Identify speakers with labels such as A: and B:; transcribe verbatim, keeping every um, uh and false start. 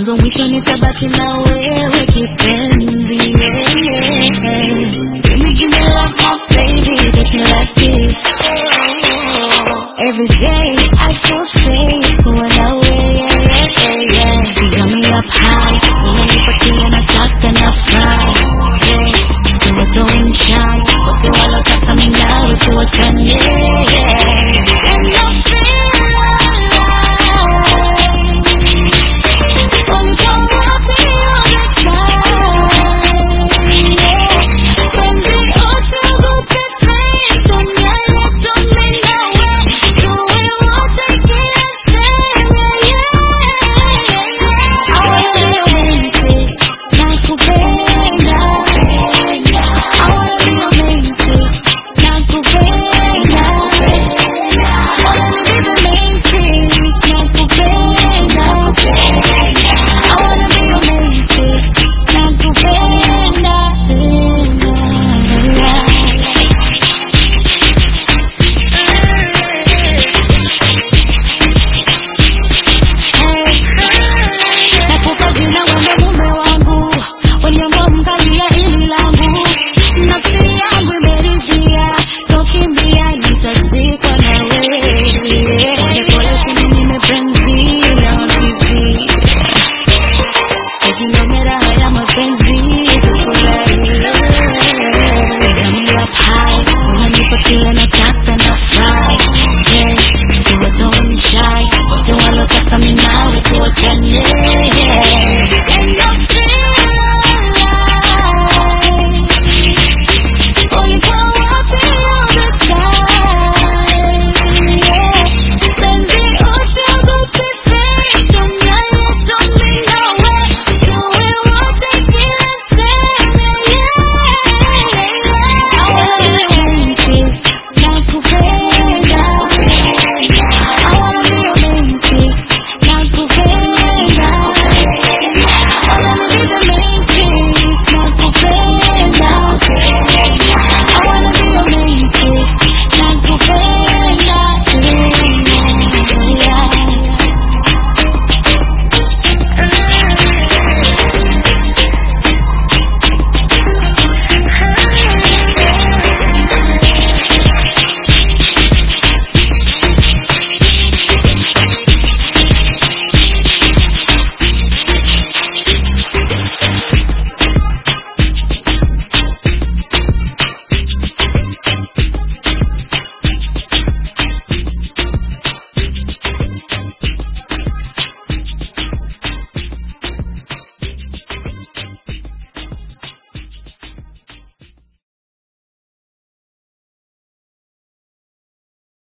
A: mwanzo mwisho nitabaki na wewe kipenzi, yeah. Give me, give me love, my baby, that you like this. Every day I feel safe going away, yeah, yeah, yeah. You got me up high, unanipatia nataka na fry, yeah. Tuwatoe ni shy, wote walotaka mimi nawe tuwachane, yeah. And I feel kila nataka na fry, yeah. Tuwatoe ni shy, wote walotaka mimi nawe tuwachane, yeah.